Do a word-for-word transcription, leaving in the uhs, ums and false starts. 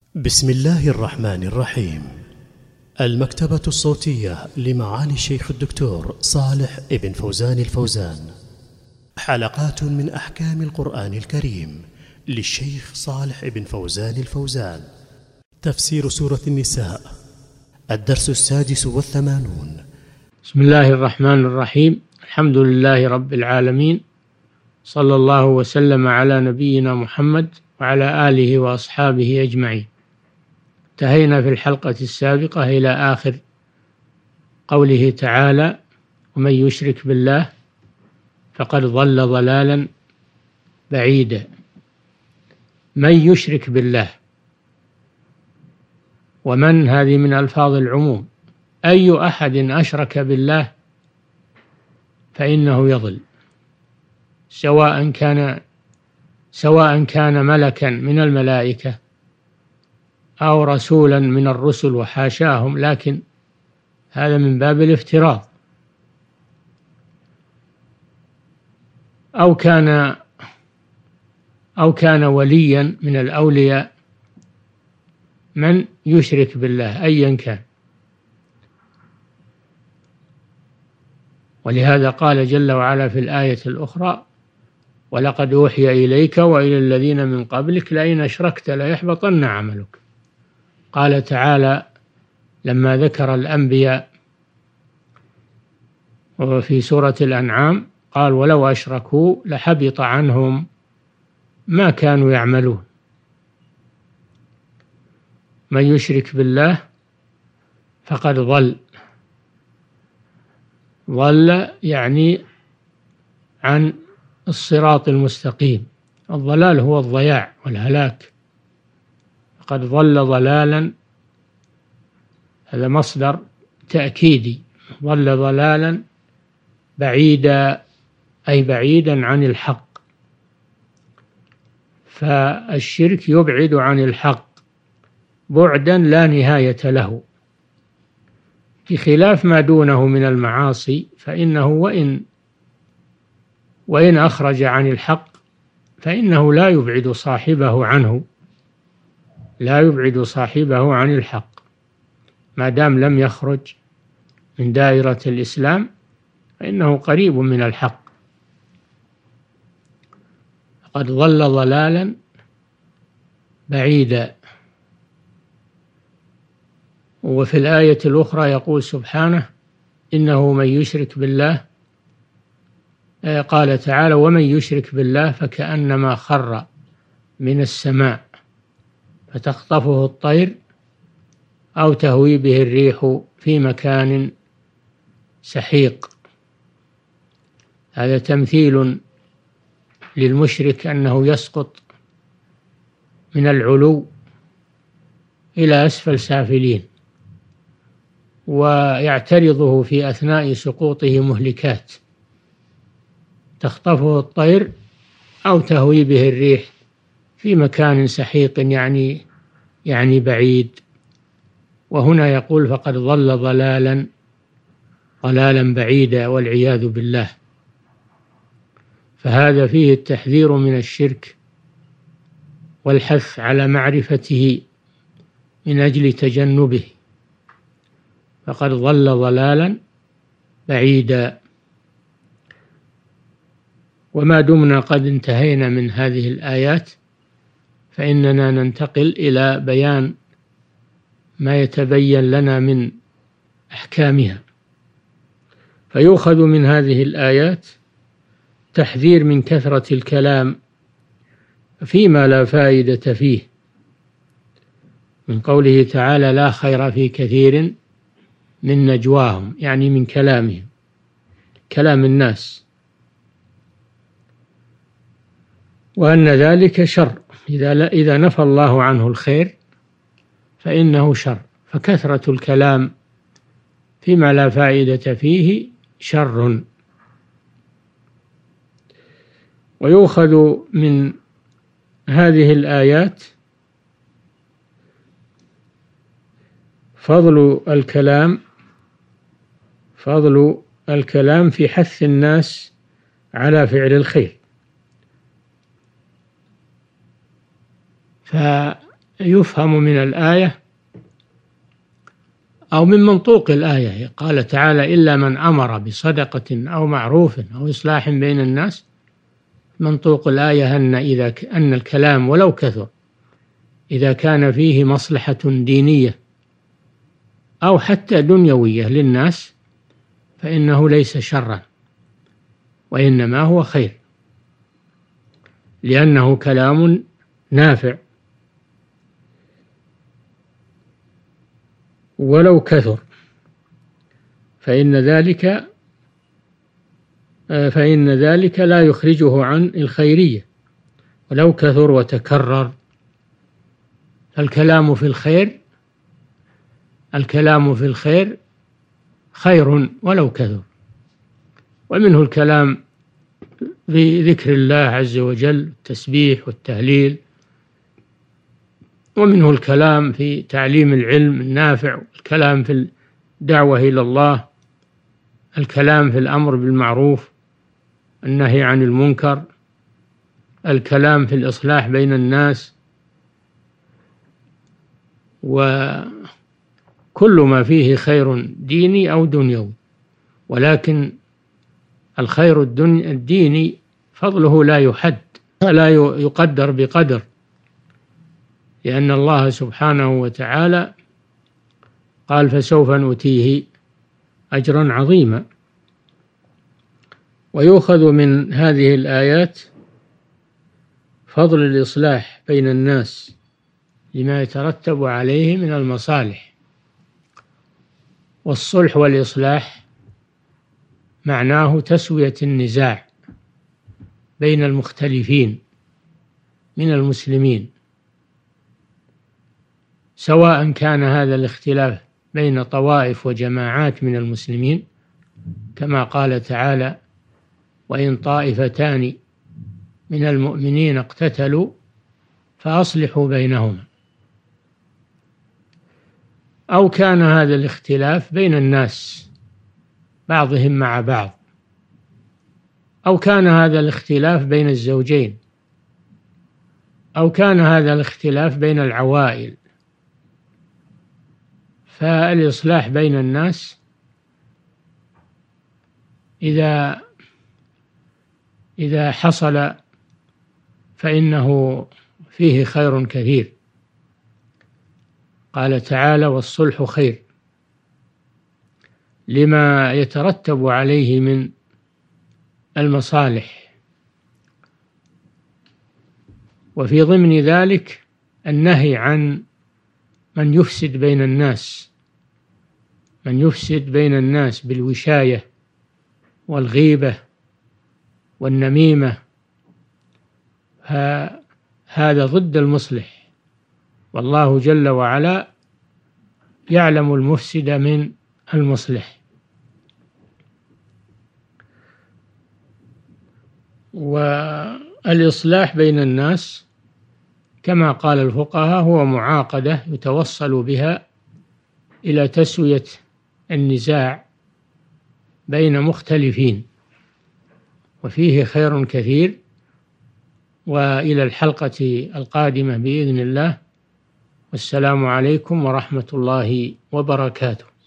بسم الله الرحمن الرحيم. المكتبة الصوتية لمعالي الشيخ الدكتور صالح ابن فوزان الفوزان، حلقات من أحكام القرآن الكريم للشيخ صالح ابن فوزان الفوزان. تفسير سورة النساء، الدرس السادس والثمانون. بسم الله الرحمن الرحيم. الحمد لله رب العالمين، صلى الله وسلم على نبينا محمد وعلى آله وأصحابه أجمعين. انتهينا في الحلقة السابقة إلى آخر قوله تعالى: ومن يشرك بالله فقد ضل ضلالا بعيدا. من يشرك بالله، ومن هذه من ألفاظ العموم، أي أحد أشرك بالله فإنه يضل، سواء كان سواء كان ملكا من الملائكة أو رسولا من الرسل وحاشاهم، لكن هذا من باب الافتراض. أو كان أو كان وليا من الأولياء، من يشرك بالله أيا كان. ولهذا قال جل وعلا في الآية الأخرى: ولقد أوحي إليك وإلى الذين من قبلك لئن أشركت ليحبطن عملك. قال تعالى لما ذكر الأنبياء وفي سورة الأنعام قال: ولو أشركوا لحبط عنهم ما كانوا يعملون. من يشرك بالله فقد ضل. ضل يعني عن الصراط المستقيم. الضلال هو الضياع والهلاك. فقد ضل ضلالا، هذا مصدر تأكيدي. ضل ضلالا بعيدا، أي بعيدا عن الحق. فالشرك يبعد عن الحق بعدا لا نهاية له، بخلاف ما دونه من المعاصي، فإنه وإن وإن أخرج عن الحق فإنه لا يبعد صاحبه عنه لا يبعد صاحبه عن الحق ما دام لم يخرج من دائرة الإسلام، فإنه قريب من الحق. قد ضل ضلالا بعيدا. وفي الآية الأخرى يقول سبحانه: إنه من يشرك بالله، قال تعالى: ومن يشرك بالله فكأنما خر من السماء فتخطفه الطير أو تهوي به الريح في مكان سحيق. هذا تمثيل للمشرك أنه يسقط من العلو إلى أسفل سافلين، ويعترضه في أثناء سقوطه مهلكات تخطفه الطير أو تهوي به الريح في مكان سحيق، يعني يعني بعيد. وهنا يقول: فقد ضل ضلالا ضلالا بعيدا والعياذ بالله. فهذا فيه التحذير من الشرك والحث على معرفته من أجل تجنبه. فقد ضل ضلالا بعيدا. وما دمنا قد انتهينا من هذه الآيات، فإننا ننتقل إلى بيان ما يتبين لنا من أحكامها. فيؤخذ من هذه الآيات تحذير من كثرة الكلام فيما لا فائدة فيه، من قوله تعالى: لا خير في كثير من نجواهم، يعني من كلامهم، كلام الناس، وأن ذلك شر. إذا إذا نفى الله عنه الخير فإنه شر. فكثرة الكلام فيما لا فائدة فيه شر. ويؤخذ من هذه الآيات فضل الكلام فضل الكلام في حث الناس على فعل الخير. يفهم من الآية أو من منطوق الآية. قال تعالى: إلا من أمر بصدقة أو معروف أو إصلاح بين الناس. منطوق الآية أن إذا أن الكلام ولو كثر إذا كان فيه مصلحة دينية أو حتى دنيوية للناس فإنه ليس شرا، وإنما هو خير، لأنه كلام نافع ولو كثر، فإن ذلك فإن ذلك لا يخرجه عن الخيرية. ولو كثر وتكرر، الكلام في الخير الكلام في الخير خير ولو كثر. ومنه الكلام بذكر الله عز وجل، التسبيح والتهليل، ومنه الكلام في تعليم العلم النافع، الكلام في الدعوة إلى الله، الكلام في الأمر بالمعروف، النهي عن المنكر، الكلام في الإصلاح بين الناس، وكل ما فيه خير ديني أو دنيوي. ولكن الخير الديني فضله لا يحد، لا يقدر بقدر، لأن الله سبحانه وتعالى قال: فسوف نؤتيه أجرا عظيما. ويؤخذ من هذه الآيات فضل الإصلاح بين الناس لما يترتب عليه من المصالح. والصلح والإصلاح معناه تسوية النزاع بين المختلفين من المسلمين، سواء كان هذا الاختلاف بين طوائف وجماعات من المسلمين، كما قال تعالى: وإن طائفتان من المؤمنين اقتتلوا فأصلحوا بينهما، أو كان هذا الاختلاف بين الناس بعضهم مع بعض، أو كان هذا الاختلاف بين الزوجين، أو كان هذا الاختلاف بين العوائل. فالإصلاح بين الناس إذا إذا حصل فإنه فيه خير كثير. قال تعالى: والصلح خير، لما يترتب عليه من المصالح. وفي ضمن ذلك النهي عن من يفسد بين الناس من يفسد بين الناس بالوشاية والغيبة والنميمة، هذا ضد المصلح، والله جل وعلا يعلم المفسد من المصلح. والإصلاح بين الناس كما قال الفقهاء هو معاقدة يتوصل بها إلى تسوية النزاع بين مختلفين، وفيه خير كثير. وإلى الحلقة القادمة بإذن الله، والسلام عليكم ورحمة الله وبركاته.